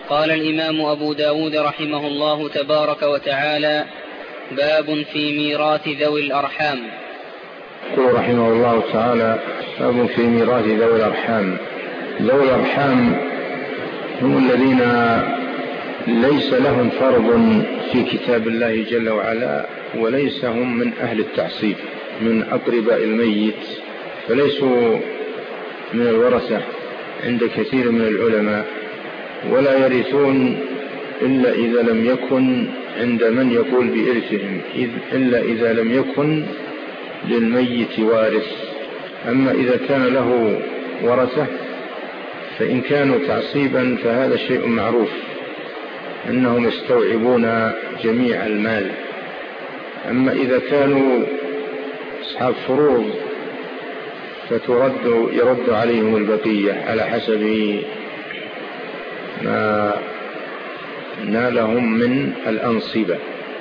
قال الإمام أبو داود رحمه الله تبارك وتعالى: باب في ميراث ذوي الأرحام. يقول رحمه الله تعالى: باب في ميراث ذوي الأرحام. ذوي الأرحام هم الذين ليس لهم فرض في كتاب الله جل وعلا، وليس هم من أهل التعصيب من أقرباء الميت، فليسوا من الورثة عند كثير من العلماء، ولا يرثون إلا إذا لم يكن عند من يقول بإرثهم، إلا إذا لم يكن للميت وارث. أما إذا كان له ورثة فإن كانوا تعصيبا فهذا شيء معروف أنهم يستوعبون جميع المال. أما إذا كانوا أصحاب فروض يرد عليهم البقية على حسب ما نالهم من الأنصبة،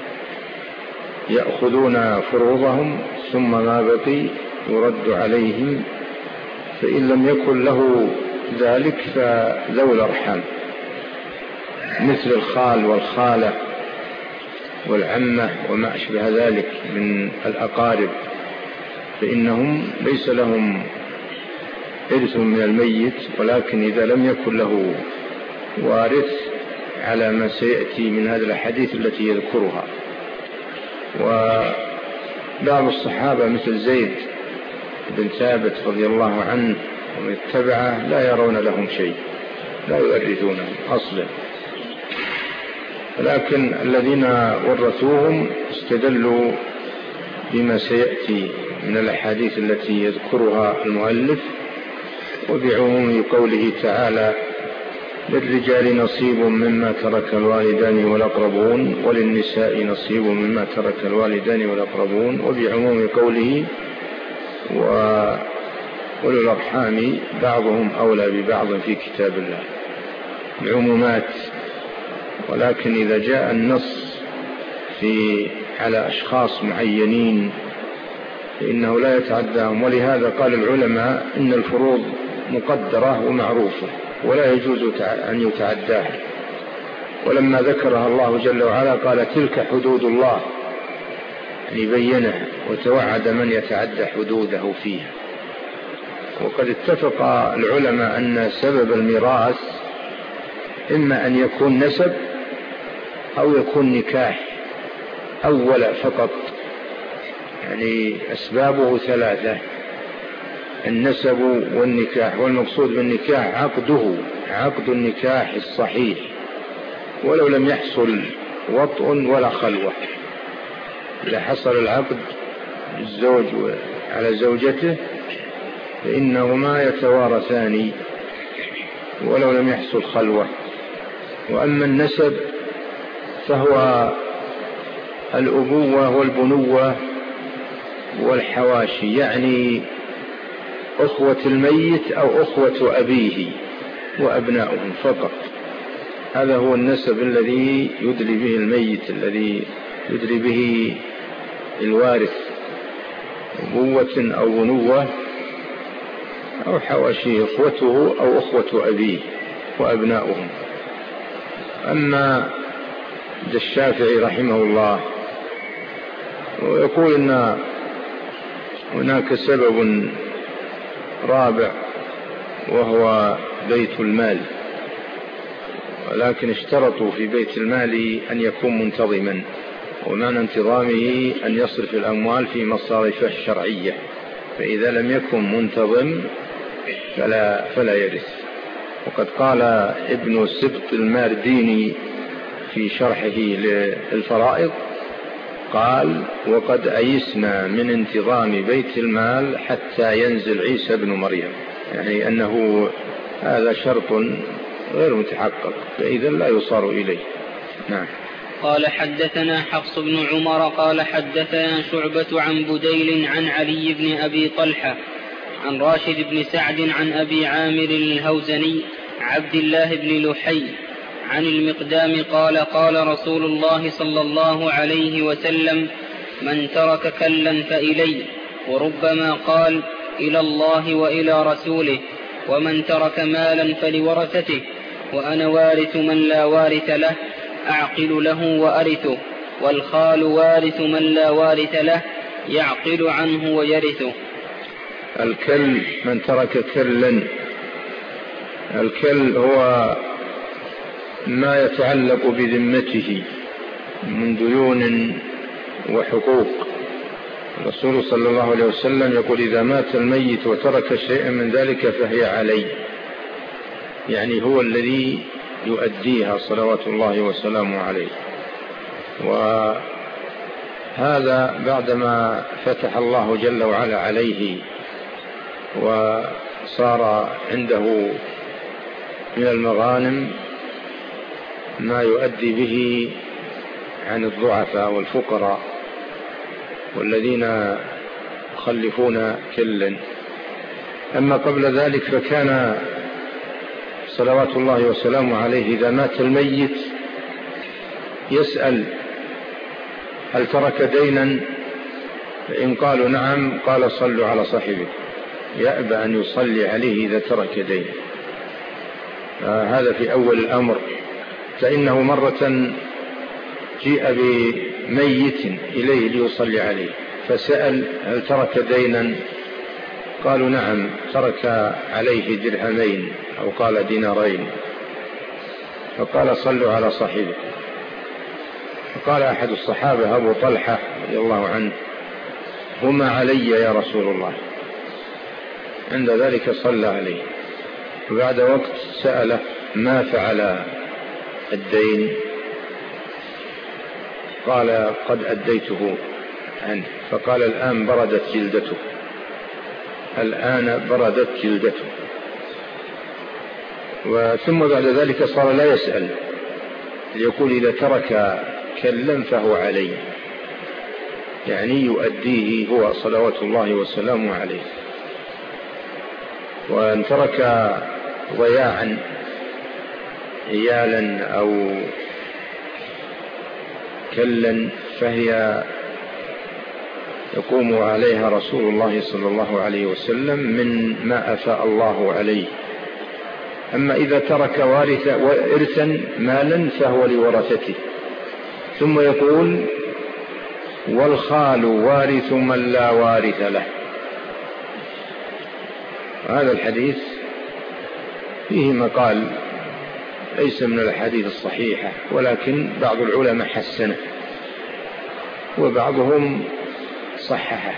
يأخذون فروضهم ثم ما بقي يرد عليهم، فإن لم يكن له ذلك فذوي الأرحام مثل الخال والخالة والعمة وما أشبه ذلك من الأقارب، فإنهم ليس لهم إرث من الميت، ولكن إذا لم يكن له وارث على ما سيأتي من هذه الأحاديث التي يذكرها. وبعض الصحابة مثل زيد بن ثابت رضي الله عنه ومن اتبعه لا يرون لهم شيء، لا يؤرثونهم أصلا، ولكن الذين ورثوهم استدلوا بما سيأتي من الأحاديث التي يذكرها المؤلف، وبعموم قوله تعالى: للرجال نصيب مما ترك الوالدان والأقربون وللنساء نصيب مما ترك الوالدان والأقربون، وبعموم قوله: وأولو الأرحام بعضهم أولى ببعض في كتاب الله. العمومات، ولكن إذا جاء النص على أشخاص معينين فإنه لا يتعداهم، ولهذا قال العلماء إن الفروض مقدرة ومعروفة ولا يجوز أن يتعداها، ولما ذكرها الله جل وعلا قال: تلك حدود الله، يعني بينها وتوعد من يتعدى حدوده فيها. وقد اتفق العلماء أن سبب الميراث إما أن يكون نسب أو يكون نكاح أولا فقط، يعني أسبابه ثلاثة: النسب والنكاح، والمقصود بالنكاح عقد النكاح الصحيح ولو لم يحصل وطء ولا خلوة. إذا حصل العقد الزوج على زوجته فإنهما يتوارثان ولو لم يحصل خلوة. وأما النسب فهو الأبوة والبنوة والحواشي، يعني أخوة الميت أو أخوة أبيه وأبناؤهم فقط. هذا هو النسب الذي يدري به الميت، الذي يدري به الوارث، أبوة أو بنوة أو حواشي، أخوته أو أخوة أبيه وأبناؤهم. أما الشافعي رحمه الله ويقول إن هناك سبب رابع وهو بيت المال، ولكن اشترطوا في بيت المال أن يكون منتظما، ومعنى انتظامه أن يصرف الأموال في مصارفه الشرعية، فإذا لم يكن منتظم فلا يرث. وقد قال ابن سبط المارديني في شرحه للفرائض قال: وقد أيسنا من انتظام بيت المال حتى ينزل عيسى بن مريم، يعني أنه هذا شرط غير متحقق، فإذا لا يصار إليه. نعم. قال: حدثنا حفص بن عمر قال حدثنا شعبة عن بديل عن علي بن أبي طلحة عن راشد بن سعد عن أبي عامر الهوزني عبد الله بن لحي عن المقدام قال: قال رسول الله صلى الله عليه وسلم: من ترك كلا فإلي، وربما قال: إلى الله وإلى رسوله. ومن ترك مالا فلورثته، وأنا وارث من لا وارث له أعقل له وأرثه، والخال وارث من لا وارث له يعقل عنه ويرثه. الكل من ترك كلا. الكل هو ما يتعلق بذمته من ديون وحقوق. الرسول صلى الله عليه وسلم يقول: إذا مات الميت وترك شيئا من ذلك فهي علي، يعني هو الذي يؤديها صلوات الله وسلامه عليه. وهذا بعدما فتح الله جل وعلا عليه وصار عنده من المغانم ما يؤدي به عن الضعفاء والفقراء والذين يخلفون كلا. أما قبل ذلك فكان صلوات الله وسلامه عليه إذا مات الميت يسأل: هل ترك دينا؟ فإن قالوا نعم قال: صلوا على صاحبه. يأبى أن يصلي عليه إذا ترك دين. هذا في أول الأمر. فإنه مرة جيء بميت إليه ليصلي عليه فسأل: هل ترك دينا؟ قالوا نعم، ترك عليه درهمين أو قال دينارين. فقال: صلوا على صاحبه. فقال أحد الصحابة أبو طلحة رضي الله عنه: هما علي يا رسول الله. عند ذلك صلى عليه. وبعد وقت سأله: ما فعل الدين؟ قال: قد أديته عنه. فقال: الآن بردت جلدته، الآن بردت جلدته. ثم بعد ذلك صار لا يسأل، ليقول: إذا ترك كلا فهو عليه، يعني يؤديه هو صلوات الله وسلامه عليه. وأن ترك ضياعا عيالا أو كلا فهي يقوم عليها رسول الله صلى الله عليه وسلم من ما أفاء الله عليه. أما إذا ترك إرثا مالا فهو لورثته. ثم يقول: والخال وارث من لا وارث له. هذا الحديث فيه مقال ليس من الأحاديث الصحيحة، ولكن بعض العلماء حسنه وبعضهم صححه،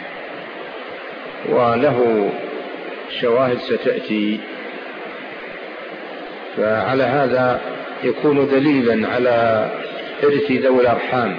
وله شواهد ستأتي. فعلى هذا يكون دليلا على إرث ذوي الأرحام،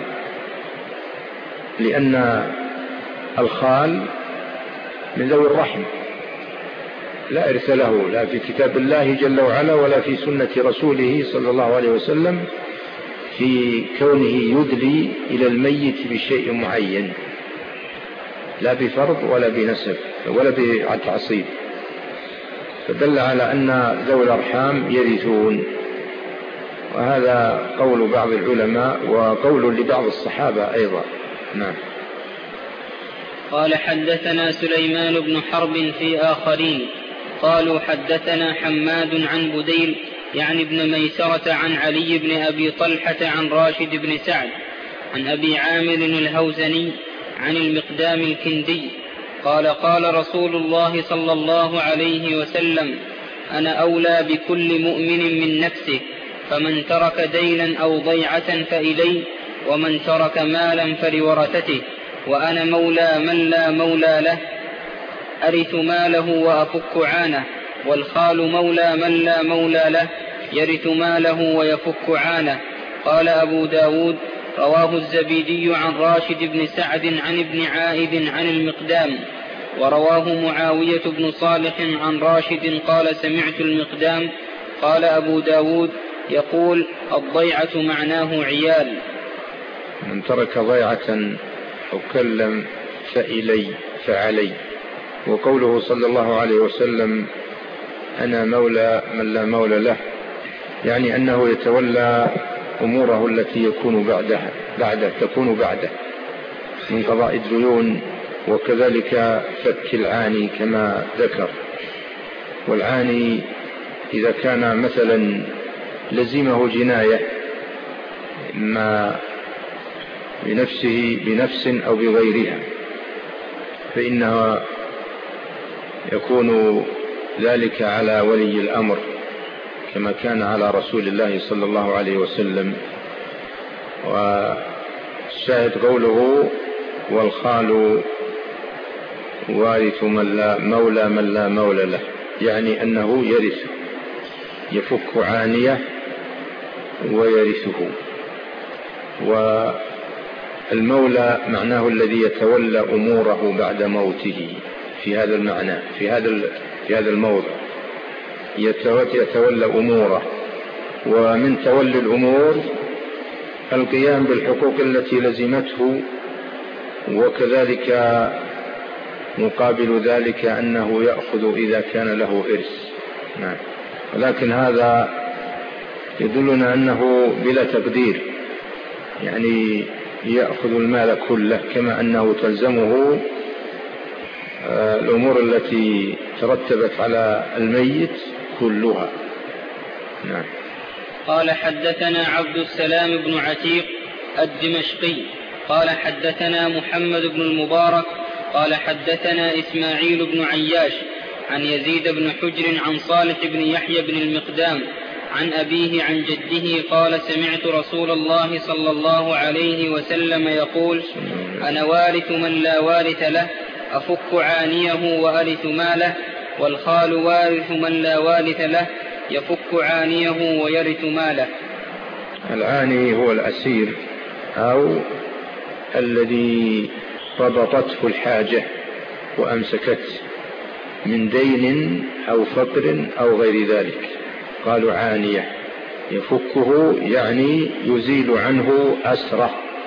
لأن الخال من ذوي الرحم لا إرث له، لا في كتاب الله جل وعلا ولا في سنة رسوله صلى الله عليه وسلم في كونه يدلي إلى الميت بشيء معين، لا بفرض ولا بنسب ولا بالتعصيب. فدل على أن ذوي الأرحام يرثون. وهذا قول بعض العلماء وقول لبعض الصحابة أيضا. نعم. قال: حدثنا سليمان بن حرب في آخرين قالوا: حدثنا حماد عن بديل يعني ابن ميسرة عن علي بن أبي طلحة عن راشد بن سعد عن أبي عامر الهوزني عن المقدام الكندي قال: قال رسول الله صلى الله عليه وسلم: أنا أولى بكل مؤمن من نفسه، فمن ترك دينا أو ضيعة فإلي، ومن ترك مالا فلورثته، وأنا مولى من لا مولى له، أرث ماله وأفك عانه، والخال مولى من لا مولى له، يرث ماله ويفك عانه. قال أبو داود: رواه الزبيدي عن راشد بن سعد عن ابن عائد عن المقدام، ورواه معاوية بن صالح عن راشد قال: سمعت المقدام. قال أبو داود يقول: الضيعة معناه عيال. من ترك ضيعة أو كلم فإلي فعلي. وقوله صلى الله عليه وسلم: أنا مولى من لا مولى له، يعني أنه يتولى أموره التي يكون تكون بعده من قضاء الديون، وكذلك فك العاني كما ذكر. والعاني إذا كان مثلا لزمه جناية إما بنفس أو بغيرها، فإنها يكون ذلك على ولي الأمر كما كان على رسول الله صلى الله عليه وسلم. والشاهد قوله والخال وارث من لا مولى له، يعني أنه يرث، يفك عانية ويرثه. والمولى معناه الذي يتولى أموره بعد موته في هذا المعنى، في هذا الموضع يتولى أموره. ومن تولي الأمور القيام بالحقوق التي لزمته، وكذلك مقابل ذلك أنه يأخذ إذا كان له إرث. نعم. ولكن هذا يدلنا أنه بلا تقدير، يعني يأخذ المال كله، كما أنه تلزمه الأمور التي ترتبت على الميت كلها. نعم. قال حدثنا عبد السلام بن عتيق الدمشقي قال حدثنا محمد بن المبارك قال حدثنا إسماعيل بن عياش عن يزيد بن حجر عن صالح بن يحيى بن المقدام عن أبيه عن جده قال سمعت رسول الله صلى الله عليه وسلم يقول أنا وارث من لا وارث له أفك عانيه وأرث ماله، والخال وارث من لا وارث له يفك عانيه ويرث ماله. العاني هو الأسير أو الذي ربطته الحاجة وأمسكته من دين أو فقر أو غير ذلك، قالوا عانية. يفكه يعني يزيل عنه أسره،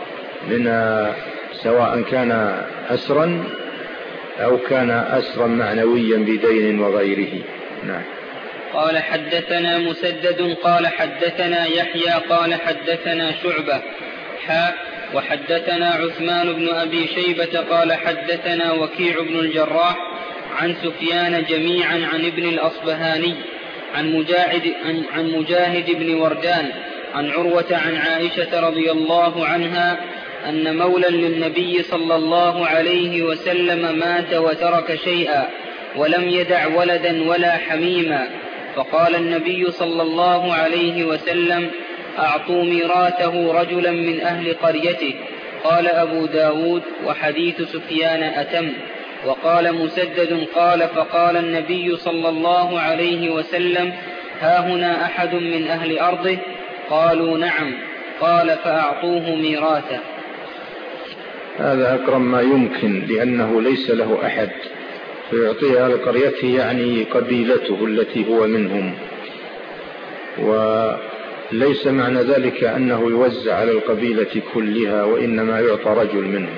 سواء كان أسرا أو كان أسرا معنويا بدين وغيره. نعم. قال حدثنا مسدد قال حدثنا يحيى قال حدثنا شعبة وحدثنا عثمان بن أبي شيبة قال حدثنا وكيع بن الجراح عن سفيان جميعا عن ابن الأصبهاني عن مجاهد بن وردان عن عروة عن عائشة رضي الله عنها أن مولا للنبي صلى الله عليه وسلم مات وترك شيئا ولم يدع ولدا ولا حميما، فقال النبي صلى الله عليه وسلم أعطوا ميراثه رجلا من أهل قريته. قال أبو داود وحديث سفيان أتم. وقال مسدد قال فقال النبي صلى الله عليه وسلم هاهنا أحد من أهل أرضه؟ قالوا نعم. قال فأعطوه ميراثه. هذا أكرم ما يمكن، لأنه ليس له أحد فيعطيها لقريته، يعني قبيلته التي هو منهم، وليس معنى ذلك أنه يوزع على القبيلة كلها، وإنما يعطى رجل منهم.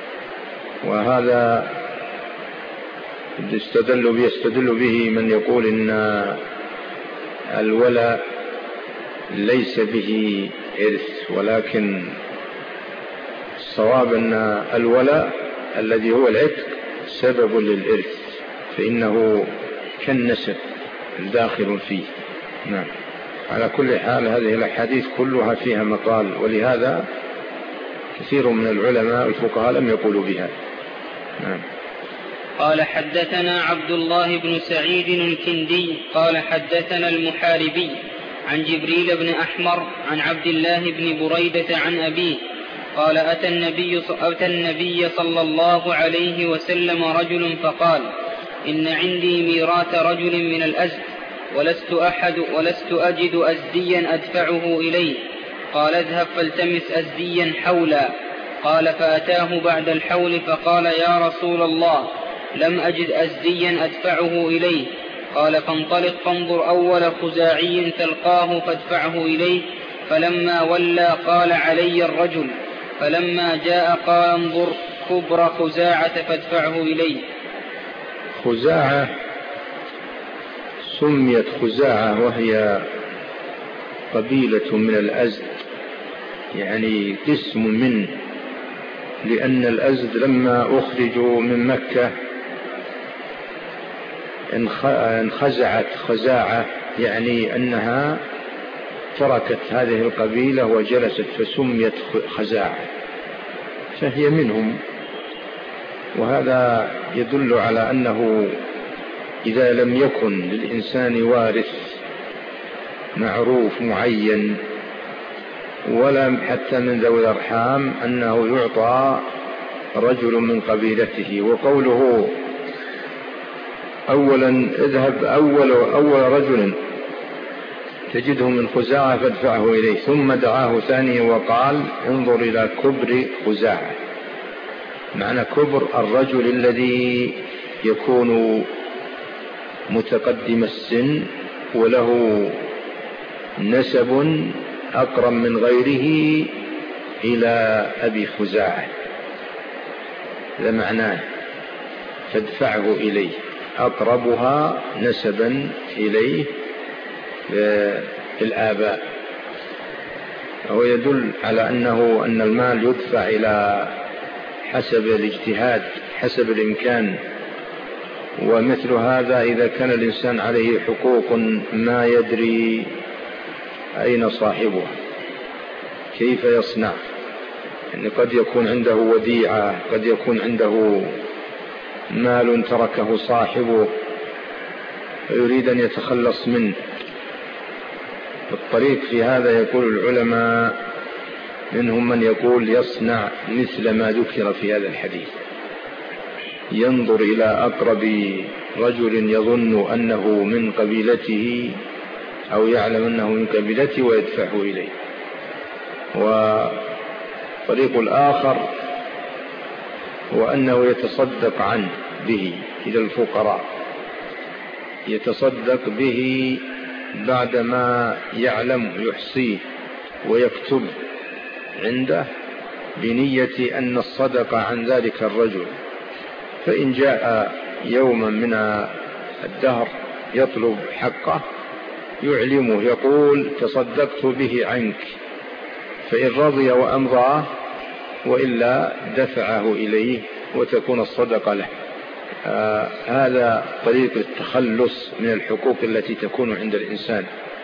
وهذا يستدل به من يقول إن الولاء ليس به إرث، ولكن الصواب أن الولاء الذي هو العتق سبب للإرث، فإنه كالنسب الداخل فيه. نعم. على كل حال هذه الأحاديث كلها فيها مقال، ولهذا كثير من العلماء الفقهاء لم يقولوا بها. نعم. قال حدثنا عبد الله بن سعيد الكندي قال حدثنا المحاربي عن جبريل بن أحمر عن عبد الله بن بريدة عن أبيه قال أتى النبي صلى الله عليه وسلم رجل فقال إن عندي ميراث رجل من الأزد ولست أجد أزديا أدفعه إليه. قال اذهب فالتمس أزديا حولا. قال فأتاه بعد الحول فقال يا رسول الله لم أجد أزديا أدفعه إليه. قال فانطلق فانظر أول خزاعي تلقاه فادفعه إليه. فلما ولى قال علي الرجل. فلما جاء قال انظر كبر خزاعة فادفعه إليه. خزاعة سميت خزاعة وهي قبيلة من الأزد، يعني اسم منه، لأن الأزد لما أخرجوا من مكة انخزعت خزاعة، يعني أنها تركت هذه القبيلة وجلست فسميت خزاعة، فهي منهم. وهذا يدل على أنه إذا لم يكن للإنسان وارث معروف معين ولا حتى من ذوي الأرحام أنه يعطى رجل من قبيلته. وقوله أولا اذهب أول رجل تجده من خزاعة فادفعه إليه، ثم دعاه ثانيا وقال انظر إلى كبر خزاعة، معنى كبر الرجل الذي يكون متقدم السن وله نسب أقرب من غيره إلى أبي خزاعة، هذا معناه فادفعه إليه، أقربها نسبا إليه بالآباء. وهو يدل على أن المال يدفع إلى حسب الاجتهاد حسب الإمكان. ومثل هذا إذا كان الإنسان عليه حقوق ما يدري أين صاحبها كيف يصنع، يعني قد يكون عنده وديعة، قد يكون عنده مال تركه صاحبه فيريد أن يتخلص منه. الطريق في هذا يقول العلماء منهم من يقول يصنع مثل ما ذكر في هذا الحديث، ينظر إلى أقرب رجل يظن أنه من قبيلته أو يعلم أنه من قبيلته ويدفعه إليه. وطريق الآخر هو أنه يتصدق عنه به إلى الفقراء، يتصدق به بعدما يعلم يحصيه ويكتب عنده بنية أن الصدقة عن ذلك الرجل، فإن جاء يوما من الدهر يطلب حقه يعلمه يقول تصدقت به عنك، فإن رضي وأمضاه وإلا دفعه إليه وتكون الصدقة له. هذا طريق التخلص من الحقوق التي تكون عند الإنسان،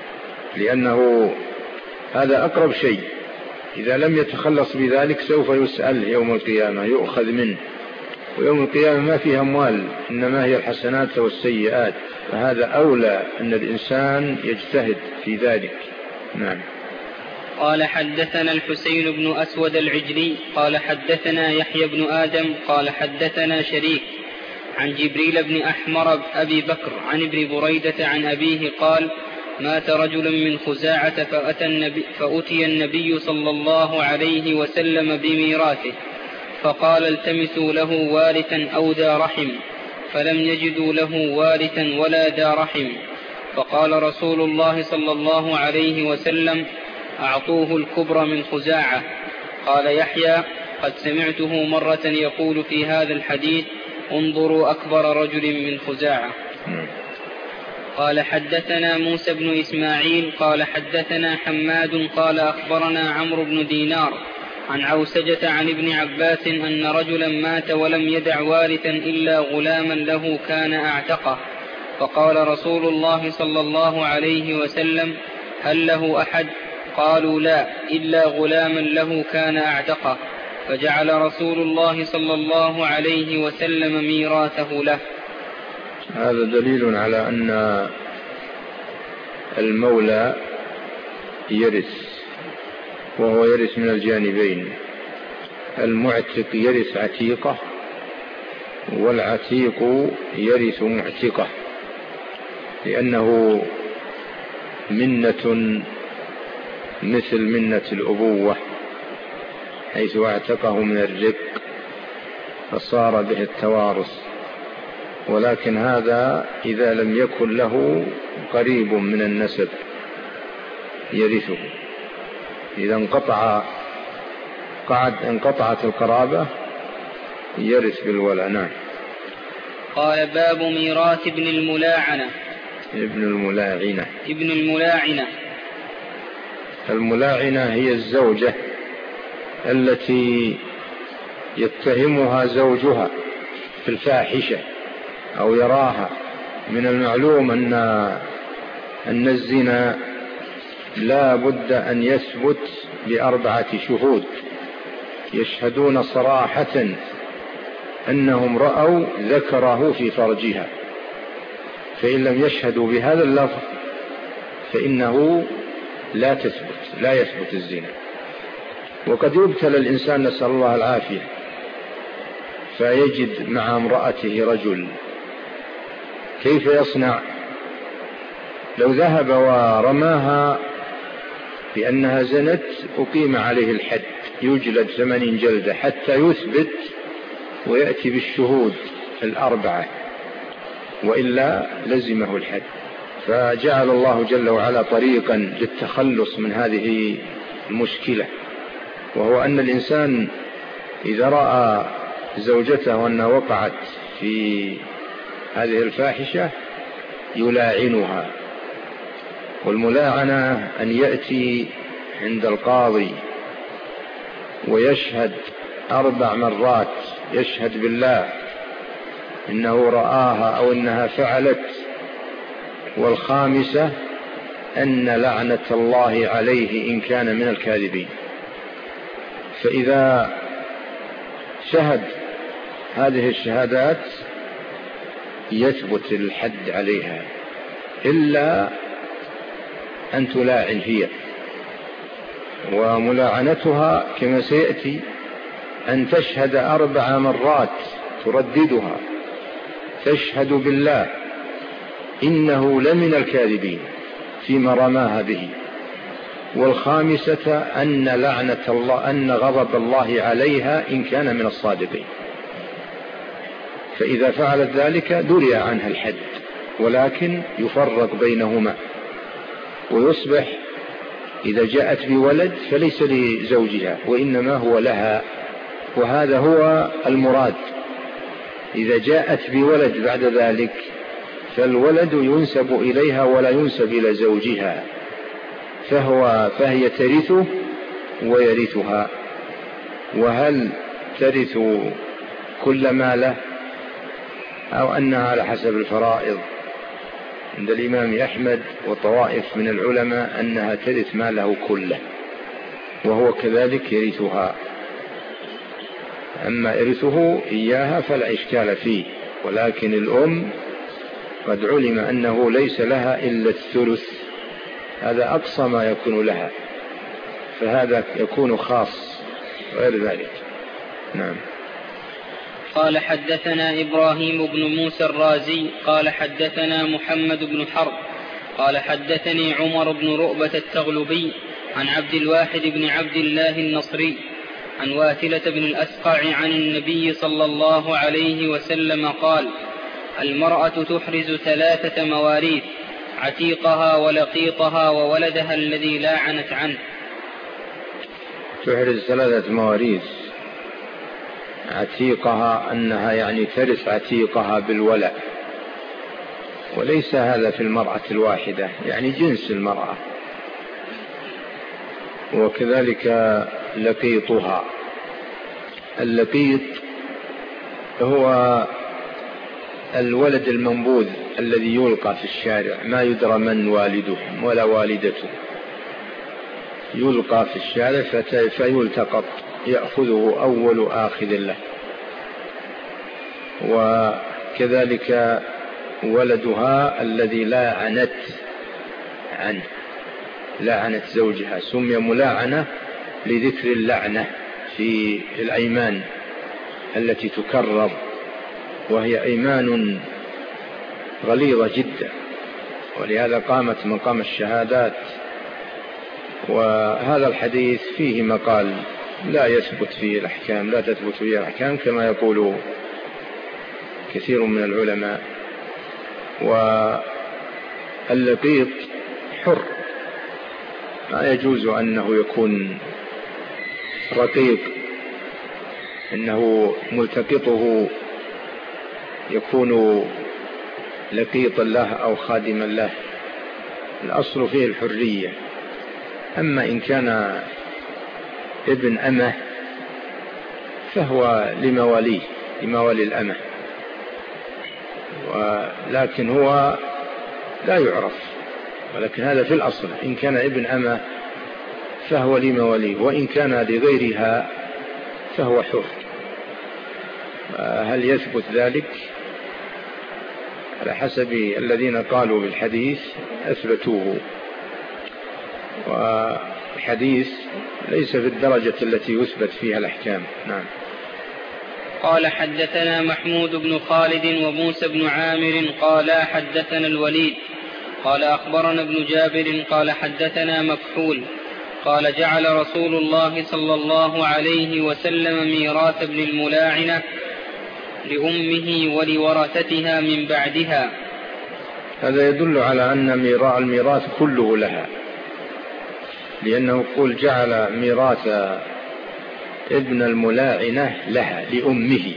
لأنه هذا أقرب شيء، إذا لم يتخلص بذلك سوف يسأل يوم القيامة يؤخذ منه، ويوم القيامة ما فيها أموال إنما هي الحسنات والسيئات، فهذا أولى أن الإنسان يجتهد في ذلك. نعم. قال حدثنا الحسين بن أسود العجلي قال حدثنا يحيى بن آدم قال حدثنا شريك عن جبريل بن أحمر أبي بكر عن ابن بريدة عن أبيه قال مات رجل من خزاعة فأتي النبي صلى الله عليه وسلم بميراثه فقال التمسوا له وارثا أو ذا رحم، فلم يجدوا له وارثا ولا ذا رحم، فقال رسول الله صلى الله عليه وسلم أعطوه الكبر من خزاعة. قال يحيى قد سمعته مرة يقول في هذا الحديث انظروا أكبر رجل من خزاعة. قال حدثنا موسى بن إسماعيل قال حدثنا حماد قال أخبرنا عمرو بن دينار عن عوسجة عن ابن عباس أن رجلا مات ولم يدع وارثا إلا غلاما له كان أعتقه، فقال رسول الله صلى الله عليه وسلم هل له أحد؟ قالوا لا إلا غلاما له كان أعتقه، فجعل رسول الله صلى الله عليه وسلم ميراثه له. هذا دليل على أن المولى يرث، وهو يرث من الجانبين، المعتق يرث عتيقه والعتيق يرث معتقه، لأنه منة مثل منة الأبوة حيث اعتقه من الرق فصار به التوارث، ولكن هذا إذا لم يكن له قريب من النسب يرثه، إذا انقطعت القرابة يرث بالولاء. نعم. قال باب ميراث ابن الملاعنة. الملاعنة هي الزوجة التي يتهمها زوجها في الفاحشة أو يراها. من المعلوم أن الزنا لا بد أن يثبت ب4 شهود يشهدون صراحة أنهم رأوا ذكره في فرجها، فإن لم يشهدوا بهذا اللفظ فإنه لا يثبت الزنا. وقد يبتلى الإنسان، نسأل الله العافية، فيجد مع امرأته رجل، كيف يصنع؟ لو ذهب ورماها بأنها زنت أقيم عليه الحد، يجلد 8 جلدة حتى يثبت ويأتي بالشهود 4، وإلا لزمه الحد. فجعل الله جل وعلا طريقا للتخلص من هذه المشكلة، وهو أن الإنسان إذا رأى زوجته أنها وقعت في هذه الفاحشة يلاعنها. والملاعنة أن يأتي عند القاضي ويشهد 4 مرات، يشهد بالله إنه رآها أو إنها فعلت، والخامسة أن لعنة الله عليه إن كان من الكاذبين. فإذا شهد هذه الشهادات يثبت الحد عليها، إلا أن تلاعن هي. وملاعنتها كما سيأتي أن تشهد 4 مرات ترددها، تشهد بالله إنه لمن الكاذبين فيما رماها به، والخامسة أن لعنة الله، أن غضب الله عليها إن كان من الصادقين. فإذا فعلت ذلك دري عنها الحد، ولكن يفرق بينهما، ويصبح إذا جاءت بولد فليس لزوجها وإنما هو لها، وهذا هو المراد. إذا جاءت بولد بعد ذلك فالولد ينسب إليها ولا ينسب إلى زوجها، فهي ترثه ويرثها. وهل ترث كل ماله أو أنها على حسب الفرائض؟ عند الإمام أحمد وطوائف من العلماء أنها ترث ماله كله، وهو كذلك يرثها. أما إرثه إياها فلا إشكال فيه، ولكن الأم قد علم أنه ليس لها إلا الثلث، هذا أقصى ما يكون لها، فهذا يكون خاص غير ذلك. نعم. قال حدثنا إبراهيم بن موسى الرازي قال حدثنا محمد بن حرب قال حدثني عمر بن رؤبة التغلبي عن عبد الواحد بن عبد الله النصري عن واثلة بن الأسقع عن النبي صلى الله عليه وسلم قال: المرأة تحرز 3 مواريث: عتيقها ولقيطها وولدها الذي لاعنت عنه. تحرز 3 مواريث. عتيقها أنها يعني ترث عتيقها بالولاء، وليس هذا في المرأة الواحدة، يعني جنس المرأة. وكذلك لقيطها. اللقيط هو الولد المنبوذ الذي يلقى في الشارع، ما يدرى من والده ولا والدته، يلقى في الشارع فيلتقط، يأخذه أول آخذ له. وكذلك ولدها الذي لاعنت عنه، لاعنت زوجها، سمي ملاعنة لذكر اللعنة في الأيمان التي تكرر، وهي أيمان غليظة جدا، ولهذا قامت مقام الشهادات. وهذا الحديث فيه مقال لا يثبت فيه الأحكام، لا تثبت فيه الأحكام كما يقول كثير من العلماء. واللقيط حر، ما يجوز أنه يكون رقيق، إنه ملتقطه يكون لقيطا له أو خادما له، الأصل فيه الحرية. أما إن كان ابن أمه فهو لمواليه، لموالي الأمه، ولكن هو لا يعرف ولكن هذا في الأصل، إن كان ابن أمة فهو لمواليه، وإن كان لغيرها فهو حر. هل يثبت ذلك؟ على حسب الذين قالوا بالحديث أثبتوه، والحديث ليس في الدرجة التي يثبت فيها الأحكام. نعم. قال حدثنا محمود بن خالد وموسى بن عامر قال حدثنا الوليد قال أخبرنا ابن جابر قال حدثنا مكحول قال جعل رسول الله صلى الله عليه وسلم ميراث ابن الملاعنة لأمه ولورثتها من بعدها. هذا يدل على أن الميراث كله لها، لأنه يقول جعل ميراث ابن الملاعنة لها لأمه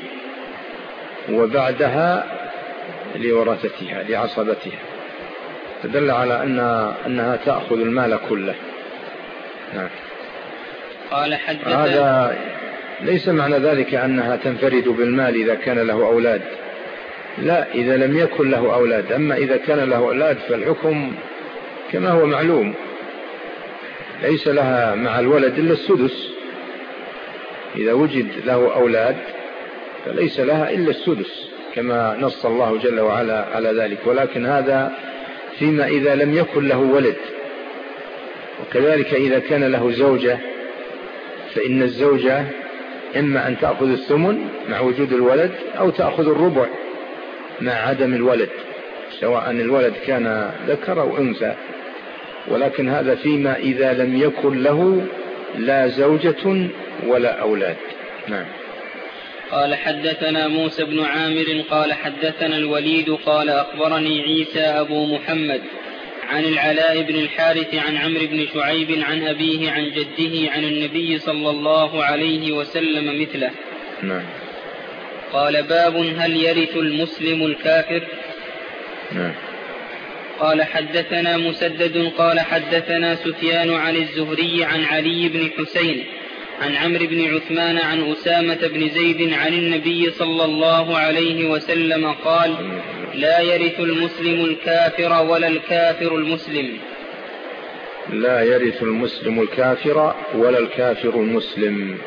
وبعدها لورثتها لعصبتها، تدل على أنها تأخذ المال كله. نعم. قال حدثنا. هذا ليس معنى ذلك أنها تنفرد بالمال إذا كان له أولاد، لا، إذا لم يكن له أولاد. أما إذا كان له أولاد فالحكم كما هو معلوم، ليس لها مع الولد إلا السدس. إذا وجد له أولاد فليس لها إلا السدس كما نص الله جل وعلا على ذلك، ولكن هذا فيما إذا لم يكن له ولد. وكذلك إذا كان له زوجة فإن الزوجة إما أن تأخذ الثمن مع وجود الولد أو تأخذ الربع مع عدم الولد، سواء الولد كان ذكر أو أنثى. ولكن هذا فيما إذا لم يكن له لا زوجة ولا أولاد. نعم. قال حدثنا موسى بن عامر قال حدثنا الوليد قال أخبرني عيسى أبو محمد عن العلاء بن الحارث عن عمرو بن شعيب عن أبيه عن جده عن النبي صلى الله عليه وسلم مثله. نعم. قال باب هل يرث المسلم الكافر؟ نعم. قال حدثنا مسدد قال حدثنا سفيان عن الزهري عن علي بن حسين عن عمرو بن عثمان عن أسامة بن زيد عن النبي صلى الله عليه وسلم قال لا يرث المسلم الكافر ولا الكافر المسلم. لا يرث المسلم الكافر ولا الكافر المسلم.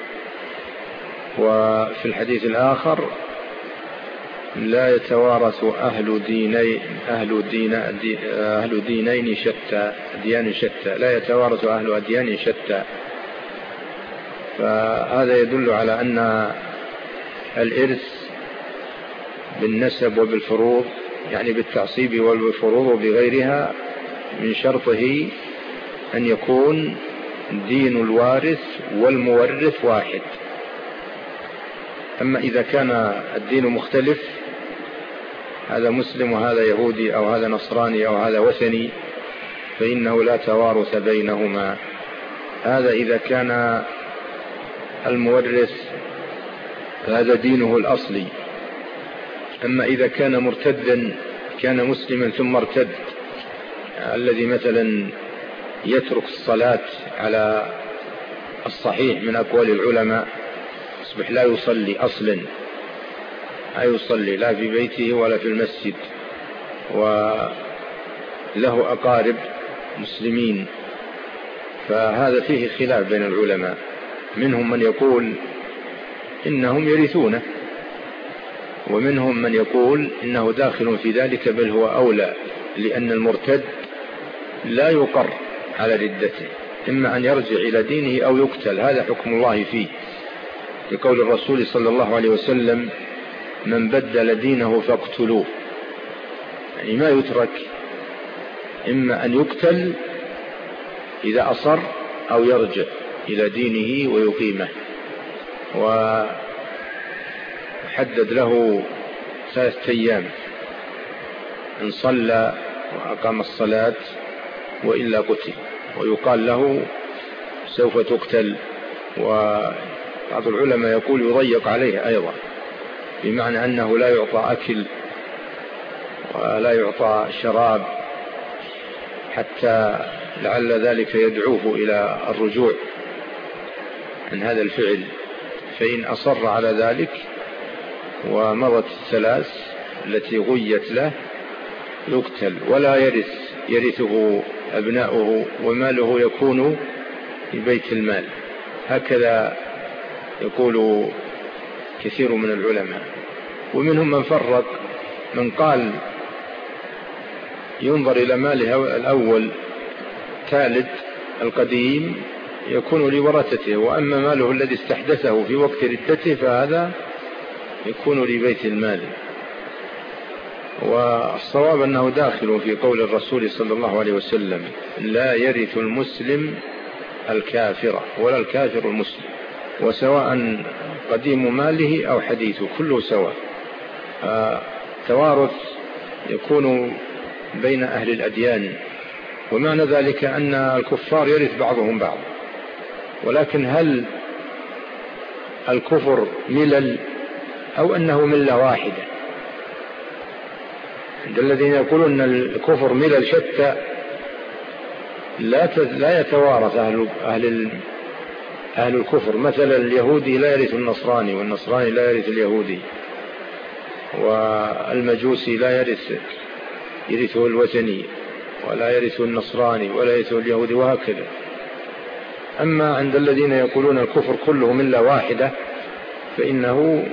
وفي الحديث الآخر لا يتوارث أهل دينين شتى، أديان شتى، لا يتوارث أهل أديان شتى. فهذا يدل على أن الإرث بالنسب وبالفروض، يعني بالتعصيب والفروض وبغيرها، من شرطه أن يكون دين الوارث والمورث واحد. أما إذا كان الدين مختلف، هذا مسلم وهذا يهودي أو هذا نصراني أو هذا وثني، فإنه لا توارث بينهما. هذا إذا كان المورث هذا دينه الأصلي. أما إذا كان مرتدا، كان مسلما ثم ارتد، الذي مثلا يترك الصلاة على الصحيح من أقوال العلماء، يصبح لا يصلي أصلا، لا يصلي لا في بيته ولا في المسجد، وله أقارب مسلمين، فهذا فيه خلاف بين العلماء. منهم من يقول إنهم يرثونه، ومنهم من يقول إنه داخل في ذلك، بل هو أولى، لأن المرتد لا يقر على ردته، إما أن يرجع إلى دينه أو يقتل. هذا حكم الله فيه، لقول الرسول صلى الله عليه وسلم من بدل دينه فاقتلوه، يعني ما يترك، إما أن يقتل إذا أصر أو يرجع إلى دينه ويقيمه. وحدد له 3 أيام، إن صلى وأقام الصلاة وإلا قتل، ويقال له سوف تقتل. وبعض العلماء يقول يضيق عليه أيضا، بمعنى أنه لا يعطى أكل ولا يعطى شراب، حتى لعل ذلك يدعوه إلى الرجوع عن هذا الفعل. فإن أصر على ذلك ومضت 3 التي غيت له يقتل، ولا يرث يرثه أبناؤه وماله يكون في بيت المال. هكذا يقول كثير من العلماء. ومنهم من فرق، من قال ينظر إلى ماله الأول ثالث القديم يكون لورثته، وأما ماله الذي استحدثه في وقت ردته فهذا يكون لبيت المال. والصواب أنه داخل في قول الرسول صلى الله عليه وسلم: لا يرث المسلم الكافر ولا الكافر المسلم، وسواء قديم ماله أو حديثه كله سواء. توارث يكون بين أهل الأديان، ومعنى ذلك أن الكفار يرث بعضهم بعض، ولكن هل الكفر ملل أو أنه ملة واحدة؟ عند الذين يقولون أن الكفر ملل شتى لا يتوارث أهل الكفر. مثلا اليهودي لا يرث النصراني، والنصراني لا يرث اليهودي، والمجوسي لا يرثه الوثني، ولا يرث النصراني ولا يرث اليهودي، وهكذا. أما عند الذين يقولون الكفر كله ملة واحدة فإنه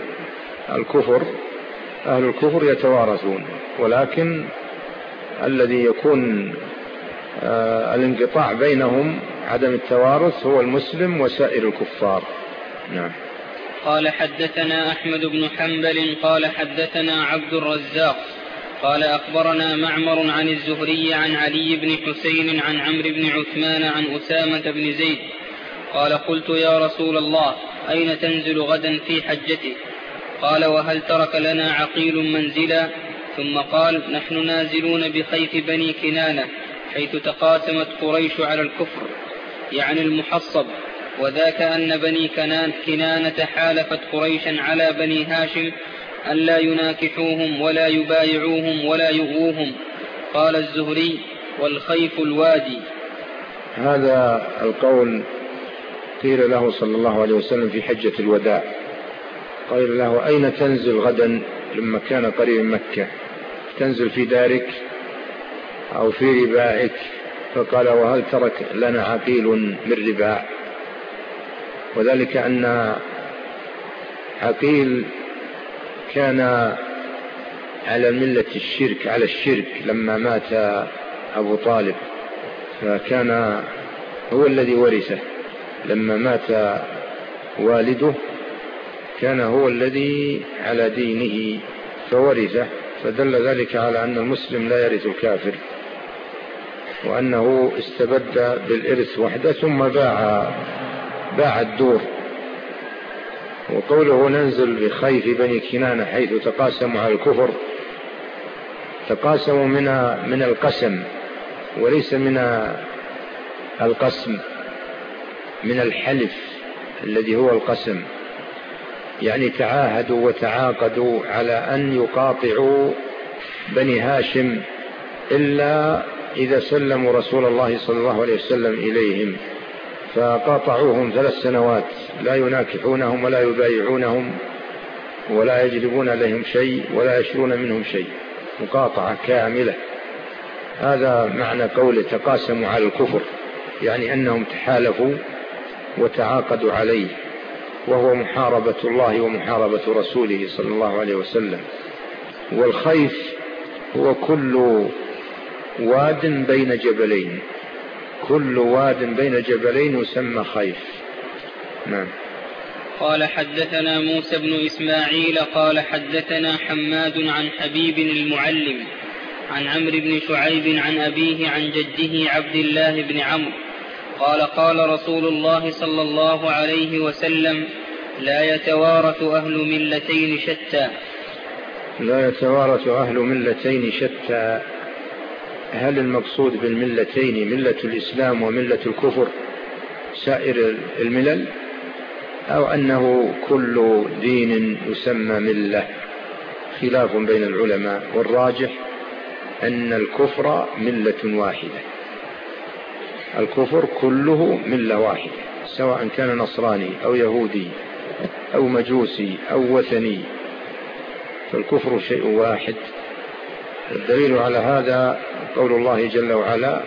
أهل الكفر يتوارثون، ولكن الذي يكون الانقطاع بينهم عدم التوارث هو المسلم وسائر الكفار. نعم. قال حدثنا أحمد بن حنبل قال حدثنا عبد الرزاق قال أخبرنا معمر عن الزهري عن علي بن حسين عن عمرو بن عثمان عن أسامة بن زيد قال: قلت يا رسول الله أين تنزل غدا في حجتك؟ قال: وهل ترك لنا عقيل منزلا؟ ثم قال: نحن نازلون بخيف بني كنانة حيث تقاسمت قريش على الكفر، يعني المحصب، وذاك أن بني كنانة حالفت قريشا على بني هاشم أن لا يناكحوهم ولا يبايعوهم ولا يؤوهم. قال الزهري: والخيف الوادي. هذا القول قيل له صلى الله عليه وسلم في حجة الوداع، قيل له: أين تنزل غدا؟ لما كان قريب مكة، تنزل في دارك أو في رباعك؟ فقال: وهل ترك لنا عقيل من رباع؟ وذلك أن عقيل كان على ملة الشرك، على الشرك لما مات أبو طالب، فكان هو الذي ورثه. لما مات والده كان هو الذي على دينه فورثه، فدل ذلك على أن المسلم لا يرث الكافر، وأنه استبد بالإرث وحده ثم باع الدور. وقوله ننزل بخيف بني كنانة حيث تقاسموا على الكفر، تقاسموا من القسم وليس من القسم، من الحلف الذي هو القسم. يعني تعاهدوا وتعاقدوا على أن يقاطعوا بني هاشم إلا إذا سلموا رسول الله صلى الله عليه وسلم إليهم، فقاطعوهم 3 سنوات لا يناكحونهم ولا يبايعونهم ولا يجلبون عليهم شيء ولا يشرون منهم شيء، مقاطعة كاملة. هذا معنى قوله تقاسموا على الكفر، يعني أنهم تحالفوا وتعاقدوا عليه، وهو محاربة الله ومحاربة رسوله صلى الله عليه وسلم. والخيف هو كل واد بين جبلين، كل واد بين جبلين يسمى خيف. نعم. قال حدثنا موسى بن إسماعيل قال حدثنا حماد عن حبيب المعلم عن عمرو بن شعيب عن أبيه عن جده عبد الله بن عمرو قال: قال رسول الله صلى الله عليه وسلم: لا يتوارث أهل ملتين شتى. لا يتوارث أهل ملتين شتى، هل المقصود بالملتين ملة الإسلام وملة الكفر سائر الملل، أو أنه كل دين يسمى ملة؟ خلاف بين العلماء، والراجح أن الكفر ملة واحدة، الكفر كله ملة واحدة، سواء كان نصراني أو يهودي أو مجوسي أو وثني، فالكفر شيء واحد. الدليل على هذا قول الله جل وعلا: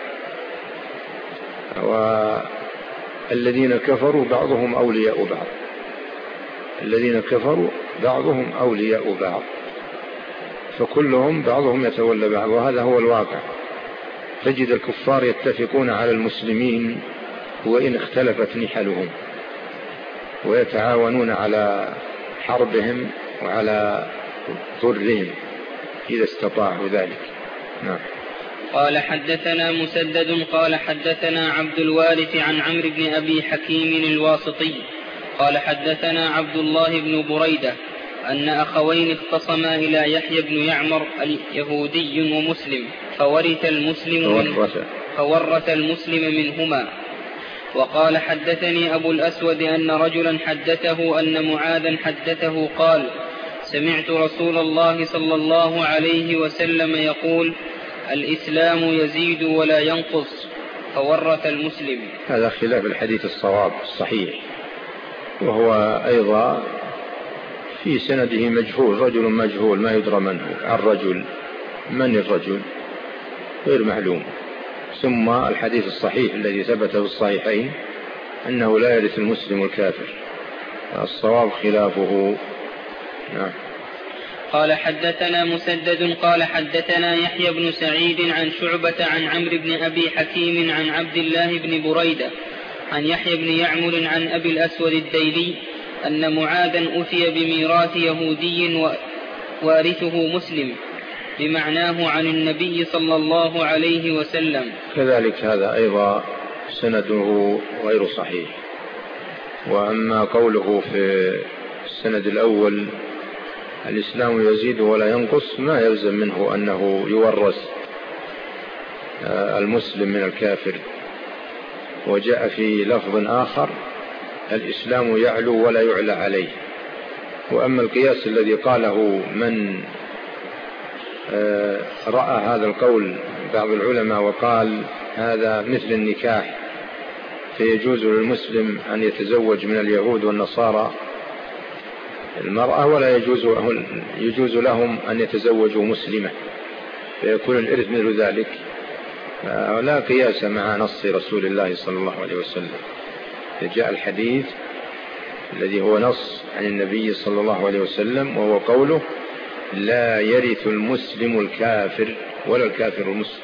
والذين كفروا بعضهم أولياء بعض. الذين كفروا بعضهم أولياء بعض، فكلهم بعضهم يتولى بعض، وهذا هو الواقع. تجد الكفار يتفقون على المسلمين وإن اختلفت نحلهم، ويتعاونون على حربهم وعلى ضرهم إذا استطاعوا ذلك. نعم. قال حدثنا مسدد قال حدثنا عبد الوارث عن عمرو بن أبي حكيم الواسطي قال حدثنا عبد الله بن بريدة أن أخوين اختصما إلى يحيى بن يعمر يهودي ومسلم فورث المسلم منهما. وقال حدثني أبو الأسود أن رجلا حدثه أن معاذا حدثه قال: سمعت رسول الله صلى الله عليه وسلم يقول: الإسلام يزيد ولا ينقص، فورث المسلم. هذا خلاف الحديث الصواب الصحيح، وهو أيضا في سنده مجهول، رجل مجهول ما يدرى من هو الرجل، من الرجل غير معلوم. ثم الحديث الصحيح الذي ثبت في الصحيحين أنه لا يرث المسلم الكافر، الصواب خلافه. نعم. قال حدثنا مسدد قال حدثنا يحيى بن سعيد عن شعبة عن عمرو بن أبي حكيم عن عبد الله بن بريدة عن يحيى بن يعمر عن أبي الأسود الديلي أن معاذا أتي بميراث يهودي وارثه مسلم بمعناه عن النبي صلى الله عليه وسلم. كذلك هذا أيضا سنده غير صحيح. وأما قوله في السند الأول: الإسلام يزيد ولا ينقص، ما يلزم منه أنه يورث المسلم من الكافر. وجاء في لفظ آخر: الإسلام يعلو ولا يعلى عليه. وأما القياس الذي قاله من رأى هذا القول بعض العلماء وقال هذا مثل النكاح، فيجوز للمسلم أن يتزوج من اليهود والنصارى المرأة ولا يجوز لهم أن يتزوجوا مسلمة، فيكون الإرث مثل ذلك. لا قياس مع نص رسول الله صلى الله عليه وسلم. جاء الحديث الذي هو نص عن النبي صلى الله عليه وسلم، وهو قوله: لا يرث المسلم الكافر ولا الكافر المسلم.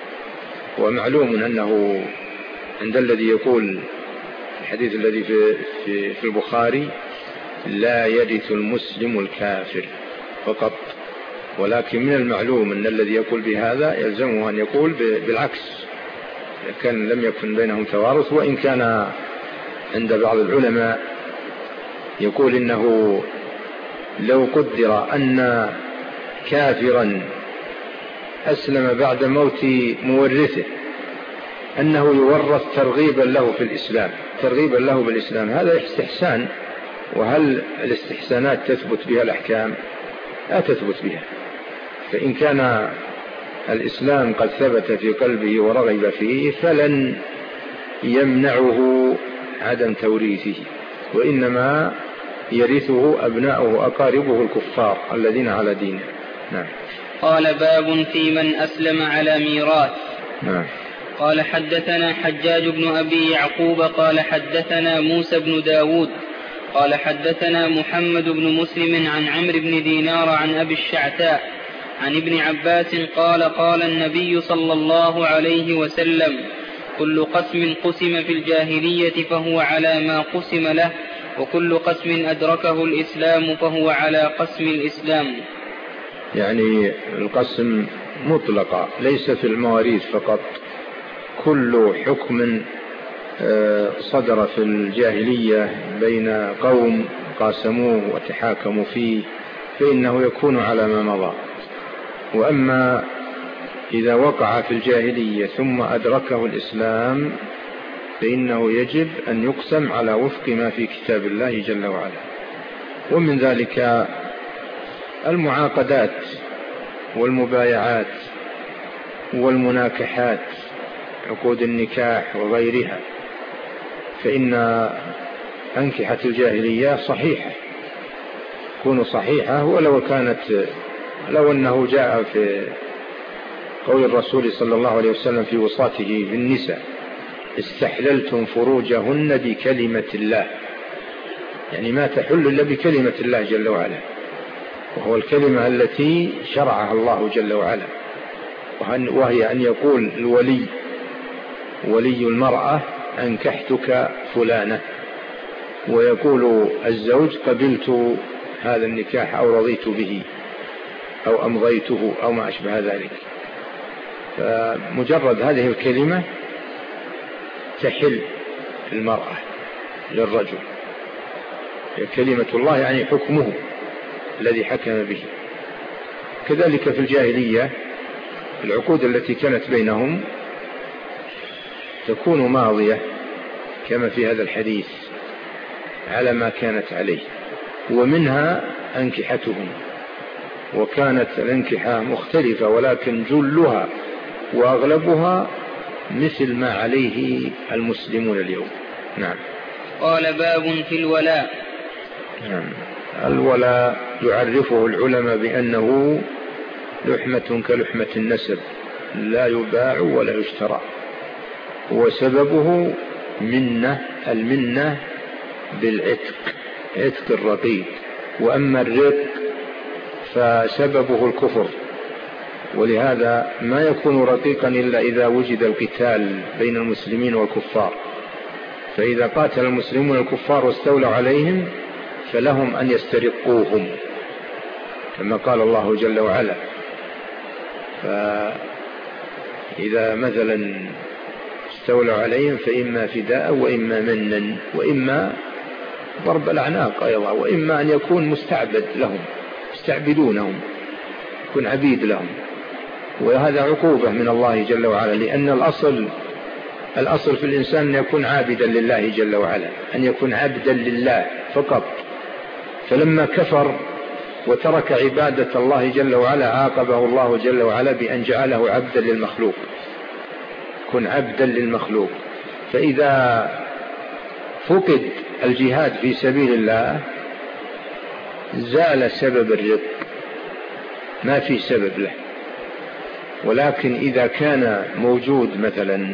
ومعلوم أنه عند الذي يقول الحديث الذي في البخاري: لا يرث المسلم الكافر فقط. ولكن من المعلوم أن الذي يقول بهذا يلزمه أن يقول بالعكس، كان لم يكن بينهم توارث. وإن كان عند بعض العلماء يقول إنه لو قدر أن كافرا أسلم بعد موت مورثه أنه يورث ترغيبا له في الإسلام، ترغيبا له بالإسلام، هذا استحسان. وهل الاستحسانات تثبت بها الأحكام؟ لا تثبت بها. فإن كان الإسلام قد ثبت في قلبه ورغب فيه فلن يمنعه عدم توريثه، وإنما يرثه أبناؤه أقاربه الكفار الذين على دينه. نعم. قال: باب في من أسلم على ميراث. نعم. قال حدثنا حجاج بن أبي يعقوب قال حدثنا موسى بن داود قال حدثنا محمد بن مسلم عن عمرو بن دينار عن أبي الشعثاء عن ابن عباس قال: قال النبي صلى الله عليه وسلم: كل قسم قسم في الجاهلية فهو على ما قسم له، وكل قسم أدركه الإسلام فهو على قسم الإسلام. يعني القسم مطلقة ليس في المواريث فقط، كل حكم صدر في الجاهلية بين قوم قاسموه وتحاكموا فيه فإنه يكون على ما مضى. وأما إذا وقع في الجاهلية ثم أدركه الإسلام فإنه يجب أن يقسم على وفق ما في كتاب الله جل وعلا. ومن ذلك المعاقدات والمبايعات والمناكحات، عقود النكاح وغيرها، فإن أنكحة الجاهلية صحيحة، تكون صحيحة ولو كانت، لو أنه جاء في قول الرسول صلى الله عليه وسلم في وصاته بالنساء: استحللتم فروجهن بكلمة الله، يعني ما تحل إلا بكلمة الله جل وعلا، وهو الكلمة التي شرعها الله جل وعلا، وهي أن يقول الولي ولي المرأة: أنكحتك فلانة، ويقول الزوج: قبلت هذا النكاح أو رضيت به أو أمضيته أو ما أشبه ذلك. فمجرد هذه الكلمة تحل المرأة للرجل، كلمة الله يعني حكمه الذي حكم به. كذلك في الجاهلية العقود التي كانت بينهم تكون ماضية كما في هذا الحديث على ما كانت عليه، ومنها أنكحتهم، وكانت الأنكحة مختلفة ولكن جلها وأغلبها مثل ما عليه المسلمون اليوم. نعم. قال: باب في الولاء. نعم. الولاء يعرفه العلماء بأنه لحمة كلحمة النسب، لا يباع ولا يشترى، وسببه المنة بالعتق، عتق الرقيق، وأما الرق فسببه الكفر، ولهذا ما يكون رقيقا إلا إذا وجد القتال بين المسلمين والكفار، فإذا قاتل المسلمون الكفار واستولوا عليهم فلهم أن يسترقوهم كما قال الله جل وعلا. فإذا مثلا استولوا عليهم فإما فداء وإما منا وإما ضرب الأعناق أيضا، وإما أن يكون مستعبد لهم، يستعبدونهم، يكون عبيد لهم، وهذا عقوبة من الله جل وعلا، لأن الأصل في الإنسان أن يكون عابدا لله جل وعلا، أن يكون عبدا لله فقط. فلما كفر وترك عبادة الله جل وعلا عاقبه الله جل وعلا بأن جعله عبدا للمخلوق، كن عبدا للمخلوق. فإذا فقد الجهاد في سبيل الله زال سبب الرق، ما في سبب له. ولكن إذا كان موجود مثلا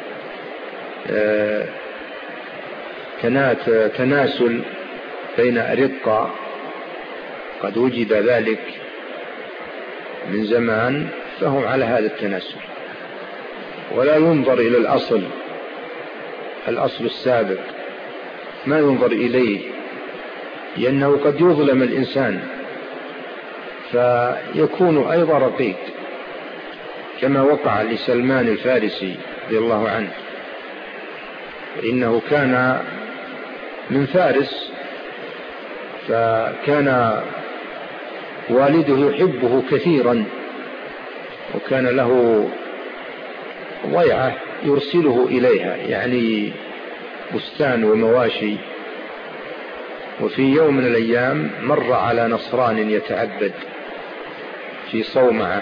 تناسل بين أرقة، قد وجد ذلك من زمان، فهم على هذا التناسل، ولا ينظر إلى الأصل السابق، ما ينظر إليه، لأنه قد يظلم الإنسان فيكون أيضا رقيق، كما وقع لسلمان الفارسي رضي الله عنه، إنه كان من فارس، فكان والده يحبه كثيرا، وكان له ضيعة يرسله إليها، يعني بستان ومواشي. وفي يوم من الأيام مر على نصران يتعبد في صومعة،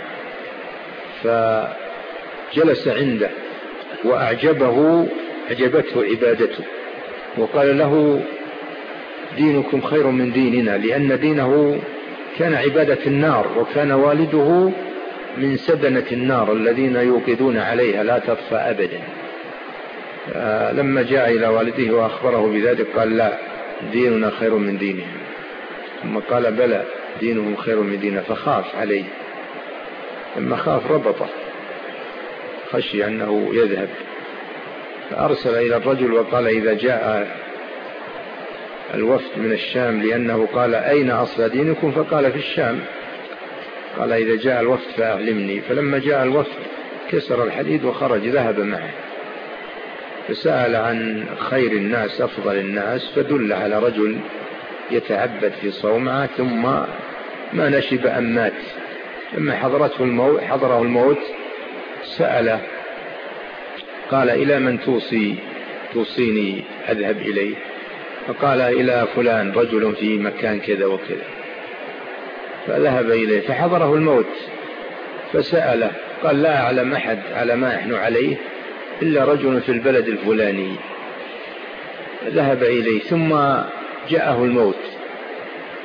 فجلس عنده وأعجبته عبادته، وقال له: دينكم خير من ديننا، لأن دينه كان عبادة النار، وكان والده من سدنة النار الذين يوقدون عليها لا تطفى أبدا. لما جاء إلى والده وأخبره بذلك قال: لا، ديننا خير من دينهم. ثم قال: بلى، دينهم خير من ديننا. فخاف عليه، لما خاف ربطه، خشي أنه يذهب، فأرسل إلى الرجل وقال: إذا جاء الوفد من الشام، لأنه قال: أين أصل دينكم؟ فقال: في الشام. قال: إذا جاء الوفد فأعلمني. فلما جاء الوفد كسر الحديد وخرج، ذهب معه، فسأل عن خير الناس أفضل الناس، فدل على رجل يتعبد في صومعة، ثم ما نشب أم مات. لما حضره الموت سأله، قال: إلى من توصيني أذهب إليه؟ فقال: إلى فلان، رجل في مكان كذا وكذا. فذهب إليه، فحضره الموت فسأله، قال: لا أعلم أحد على ما نحن عليه إلا رجل في البلد الفلاني. ذهب إليه، ثم جاءه الموت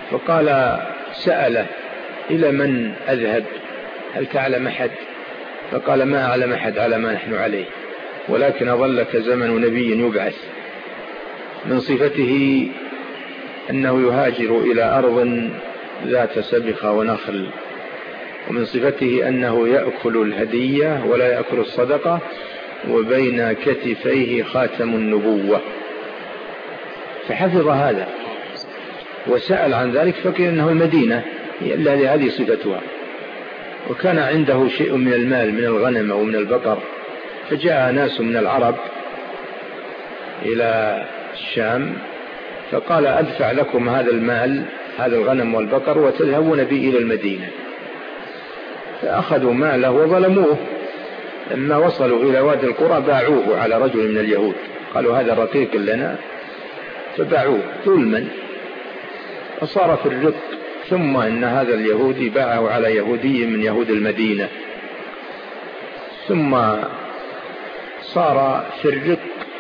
فقال: سأله: إلى من أذهب؟ هل تعلم أحد؟ فقال ما أعلم أحد على ما نحن عليه، ولكن أظلك زمن نبي يبعث. من صفته أنه يهاجر إلى أرض ذات سبخة ونخل، ومن صفته أنه يأكل الهدية ولا يأكل الصدقة، وبين كتفيه خاتم النبوة، فحفظ هذا وسأل عن ذلك، فكر أنه المدينة هذه صفتها. وكان عنده شيء من المال من الغنم أو من البقر، فجاء ناس من العرب إلى الشام فقال أدفع لكم هذا المال، هذا الغنم والبقر، وتذهبون بي إلى المدينة. فأخذوا ماله وظلموه. لما وصلوا إلى وادي القرى باعوه على رجل من اليهود، قالوا هذا رقيق لنا، فباعوه ظلما وصار في الرق. ثم إن هذا اليهودي باعه على يهودي من يهود المدينة، ثم صار في الرق.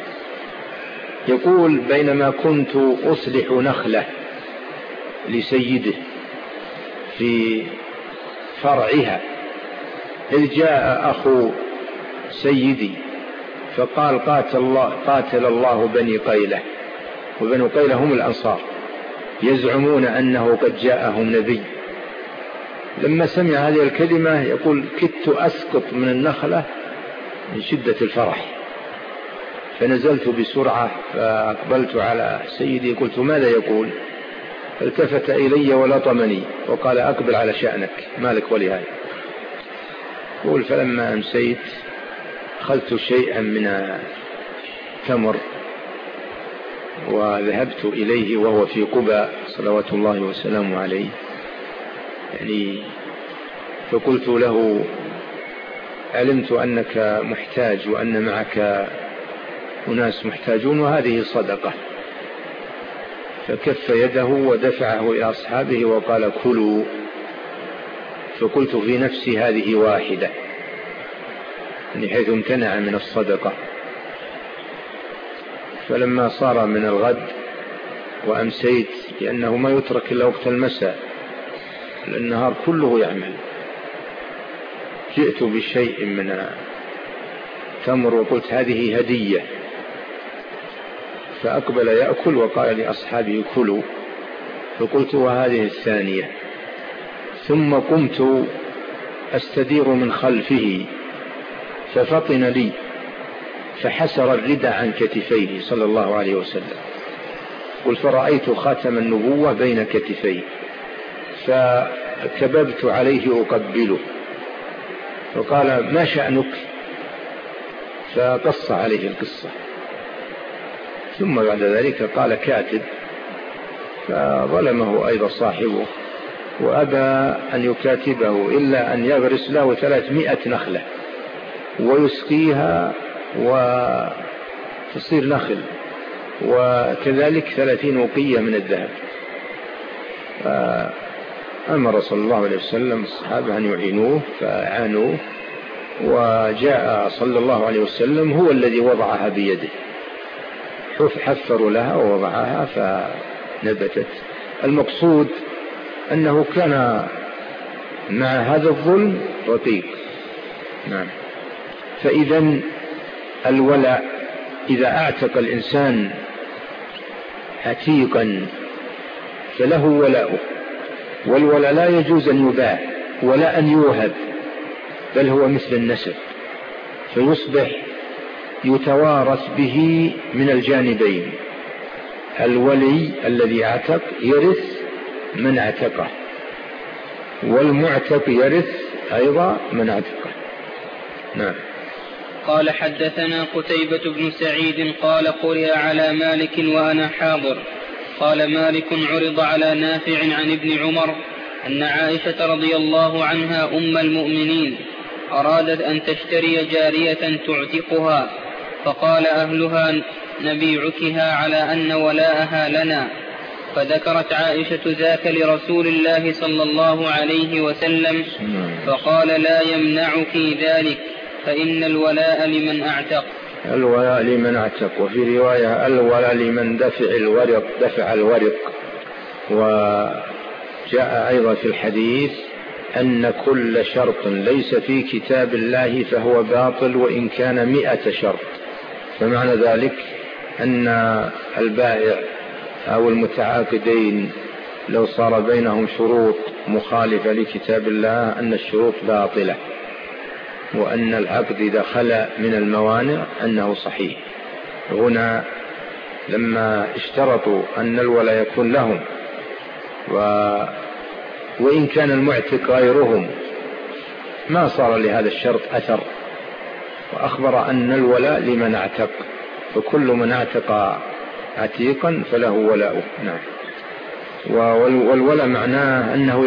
يقول بينما كنت أصلح نخلة لسيده في فرعها، إذ جاء أخو سيدي فقال قاتل الله بني قيلة. وبني قيلة هم الأنصار، يزعمون أنه قد جاءهم نبي. لما سمع هذه الكلمة يقول كدت أسقط من النخلة من شدة الفرح، فنزلت بسرعة فأقبلت على سيدي قلت ماذا يقول؟ فالتفت إلي ولطمني وقال أقبل على شأنك، مالك ولهذا. يقول فلما أمسيت أخذت شيئا من تمر وذهبت إليه وهو في قباء صلوات الله وسلامه عليه، فقلت له علمت أنك محتاج وأن معك أناس محتاجون وهذه صدقة. فكف يده ودفعه إلى أصحابه وقال كلوا. فقلت في نفسي هذه واحدة، حيث امتنع من الصدقة. فلما صار من الغد وأمسيت، لأنه ما يترك إلا وقت المساء، النهار كله يعمل، جئت بشيء من تمر وقلت هذه هدية. فأقبل يأكل وقال لأصحابه كلوا، فقلت وهذه الثانية. ثم قمت أستدير من خلفه ففطن لي فحسر الردى عن كتفيه صلى الله عليه وسلم. قل فرأيت خاتم النبوة بين كتفيه فكببت عليه أقبله، فقال ما شأنك؟ فقص عليه القصة. ثم بعد ذلك قال كاتب، فظلمه أيضا صاحبه وأبى أن يكاتبه إلا أن يغرس له 300 نخلة ويسقيها وتصير نخل، وكذلك 30 وقية من الذهب. فأمر صلى الله عليه وسلم الصحابة أن يعينوه فأعانوه، وجاء صلى الله عليه وسلم هو الذي وضعها بيده، حفروا لها ووضعها فنبتت. المقصود أنه كان مع هذا الظلم رقيق. نعم. فإذا الولاء إذا أعتق الإنسان عتيقا فله ولاؤه، والولاء لا يجوز أن يباع ولا أن يوهب، بل هو مثل النسب، فيصبح يتوارث به من الجانبين. الولي الذي اعتق يرث من اعتقه، والمعتق يرث أيضا من اعتقه. نعم. قال حدثنا قتيبة بن سعيد قال قرئ على مالك وأنا حاضر. قال مالك عرض على نافع عن ابن عمر أن عائشة رضي الله عنها أم المؤمنين أرادت أن تشتري جارية تعتقها، فقال أهلها نبيعكها على أن ولاءها لنا. فذكرت عائشة ذاك لرسول الله صلى الله عليه وسلم، فقال لا يمنعك ذلك، فإن الولاء لمن أعتق. الولاء لمن أعتق، وفي رواية الولاء لمن دفع الورق. وجاء أيضا في الحديث أن كل شرط ليس في كتاب الله فهو باطل وإن كان 100 شرط. فمعنى ذلك أن البائع أو المتعاقدين لو صار بينهم شروط مخالفة لكتاب الله أن الشروط باطلة، وأن العقد إذا خلا من الموانع أنه صحيح. هنا لما اشترطوا أن الولاء يكون لهم وإن كان المعتق غيرهم ما صار لهذا الشرط أثر، وأخبر أن الولاء لمن اعتق، فكل من اعتق عتيقا فله ولاؤه. نعم. والولاء معناه أنه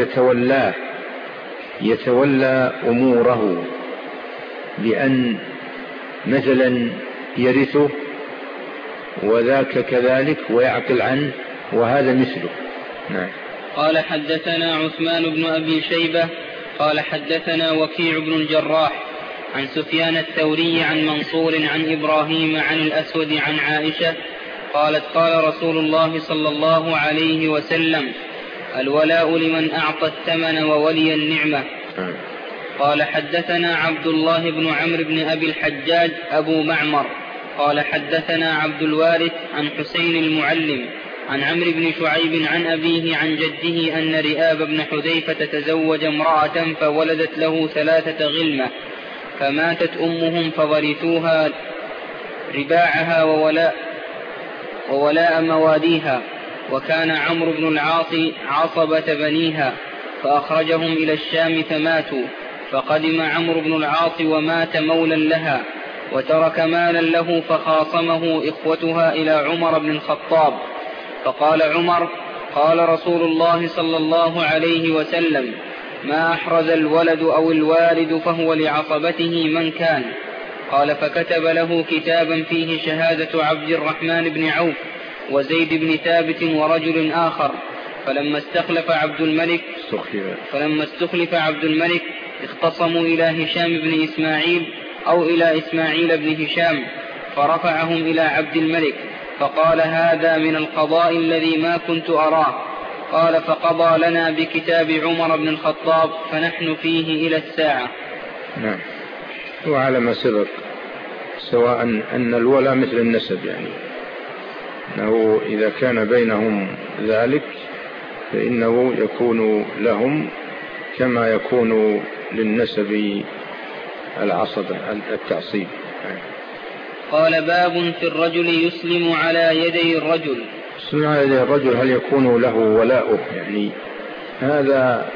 يتولى أموره، بأن مثلا يرثه وذاك كذلك ويعقل عنه، وهذا مثله. نعم. قال حدثنا عثمان بن أبي شيبة قال حدثنا وكيع بن الجراح عن سفيان الثوري عن منصور عن إبراهيم عن الأسود عن عائشة قالت قال رسول الله صلى الله عليه وسلم: الولاء لمن أعطى الثمن وولي النعمة. قال حدثنا عبد الله بن عمرو بن أبي الحجاج أبو معمر قال حدثنا عبد الوارث عن حسين المعلم عن عمرو بن شعيب عن أبيه عن جده أن رئاب بن حذيفة تزوج امرأة فولدت له 3 غلمة، فماتت أمهم فورثوها رباعها وولاء مواليها، وكان عمرو بن العاص عصبة بنيها، فأخرجهم إلى الشام فماتوا، فقدم عمرو بن العاص ومات مولا لها وترك مالا له، فخاصمه إخوتها إلى عمر بن الخطاب، فقال عمر: قال رسول الله صلى الله عليه وسلم: ما أحرز الولد أو الوالد فهو لعصبته من كان. قال فكتب له كتابا فيه شهادة عبد الرحمن بن عوف وزيد بن ثابت ورجل آخر. فلما استخلف عبد الملك اختصموا إلى هشام بن إسماعيل أو إلى إسماعيل بن هشام، فرفعهم إلى عبد الملك، فقال: هذا من القضاء الذي ما كنت أراه. قال فقضى لنا بكتاب عمر بن الخطاب فنحن فيه إلى الساعة. نعم. وعلى ما سبق سواء أن الولاء مثل النسب، يعني أنه إذا كان بينهم ذلك فإنه يكون لهم كما يكون للنسب العصبة التعصيب. قال: باب في الرجل يسلم على يدي الرجل. يسلم على يدي الرجل هل يكون له ولاؤه؟ يعني هذا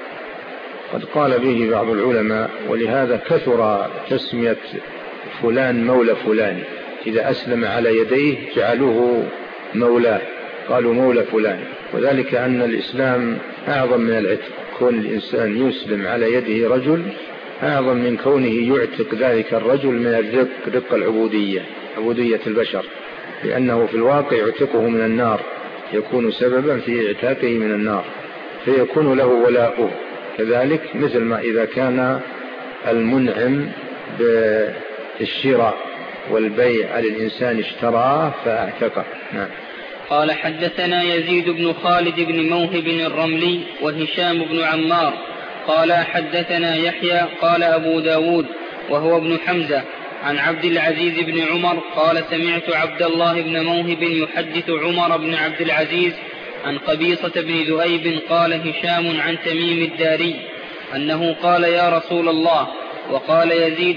قد قال به بعض العلماء، ولهذا كثر تسمية فلان مولى فلان، إذا أسلم على يديه جعلوه مولاه، قالوا مولى فلان، وذلك أن الإسلام أعظم من العتق. كون الإنسان يسلم على يده رجل أعظم من كونه يعتق ذلك الرجل من الرق، رق العبودية، عبودية البشر، لأنه في الواقع يعتقه من النار، يكون سببا في اعتاقه من النار، فيكون له ولاؤه. كذلك مثل ما إذا كان المنعم بالشراء والبيع على الإنسان اشتراه فاعتقه. نعم. قال حدثنا يزيد بن خالد بن موهب الرملي وهشام بن عمار قال حدثنا يحيى قال أبو داود وهو ابن حمزة عن عبد العزيز بن عمر قال سمعت عبد الله بن موهب يحدث عمر بن عبد العزيز عن قبيصة بن ذؤيب قال هشام عن تميم الداري أنه قال يا رسول الله، وقال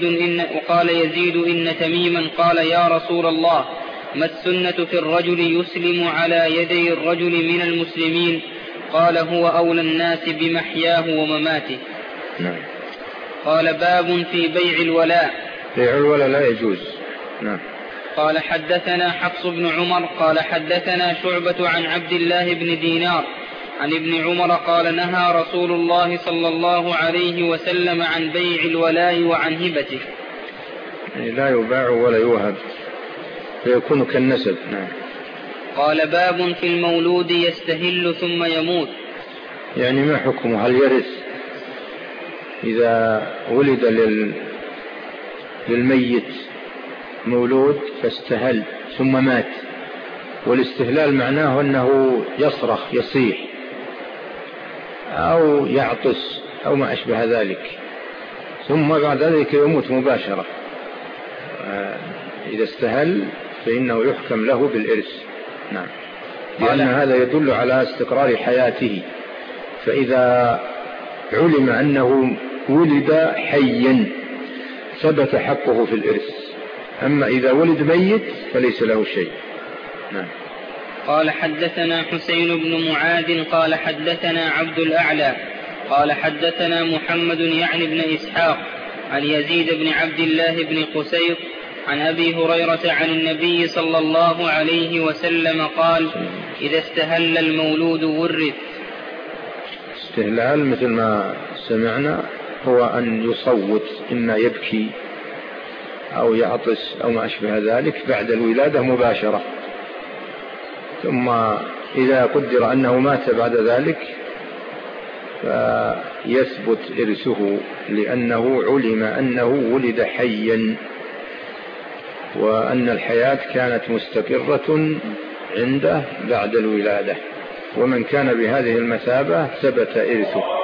يزيد إن تميما قال يا رسول الله ما السنة في الرجل يسلم على يدي الرجل من المسلمين؟ قال هو أولى الناس بمحياه ومماته. نعم. قال باب في بيع الولاء. بيع الولاء لا يجوز. نعم. قال حدثنا حفص بن عمر قال حدثنا شعبة عن عبد الله بن دينار عن ابن عمر قال نهى رسول الله صلى الله عليه وسلم عن بيع الولاء وعن هبته. يعني لا يباع ولا يوهب فيكون كالنسب. نعم. قال باب في المولود يستهل ثم يموت. يعني ما حكمه؟ هل يرث إذا ولد للميت مولود فاستهل ثم مات؟ والاستهلال معناه أنه يصرخ يصيح أو يعطس أو ما أشبه ذلك، ثم بعد ذلك يموت مباشرة. إذا استهل فإنه يحكم له بالإرث. نعم، لأن هذا يدل على استقرار حياته. فإذا علم أنه ولد حيا ثبت حقه في الإرث، أما إذا ولد ميت فليس له شيء. نعم. قال حدثنا حسين بن معاذ قال حدثنا عبد الأعلى قال حدثنا محمد يعني بن إسحاق عن يزيد بن عبد الله بن قسيط عن أبي هريرة عن النبي صلى الله عليه وسلم قال: إذا استهل المولود ورث. استهلال مثل ما سمعنا هو أن يصوت، إما يبكي أو يعطس أو ما أشبه ذلك بعد الولادة مباشرة، ثم إذا قدر أنه مات بعد ذلك فيثبت إرثه، لأنه علم أنه ولد حيا وأن الحياة كانت مستقرة عنده بعد الولادة، ومن كان بهذه المثابة ثبت إرثه.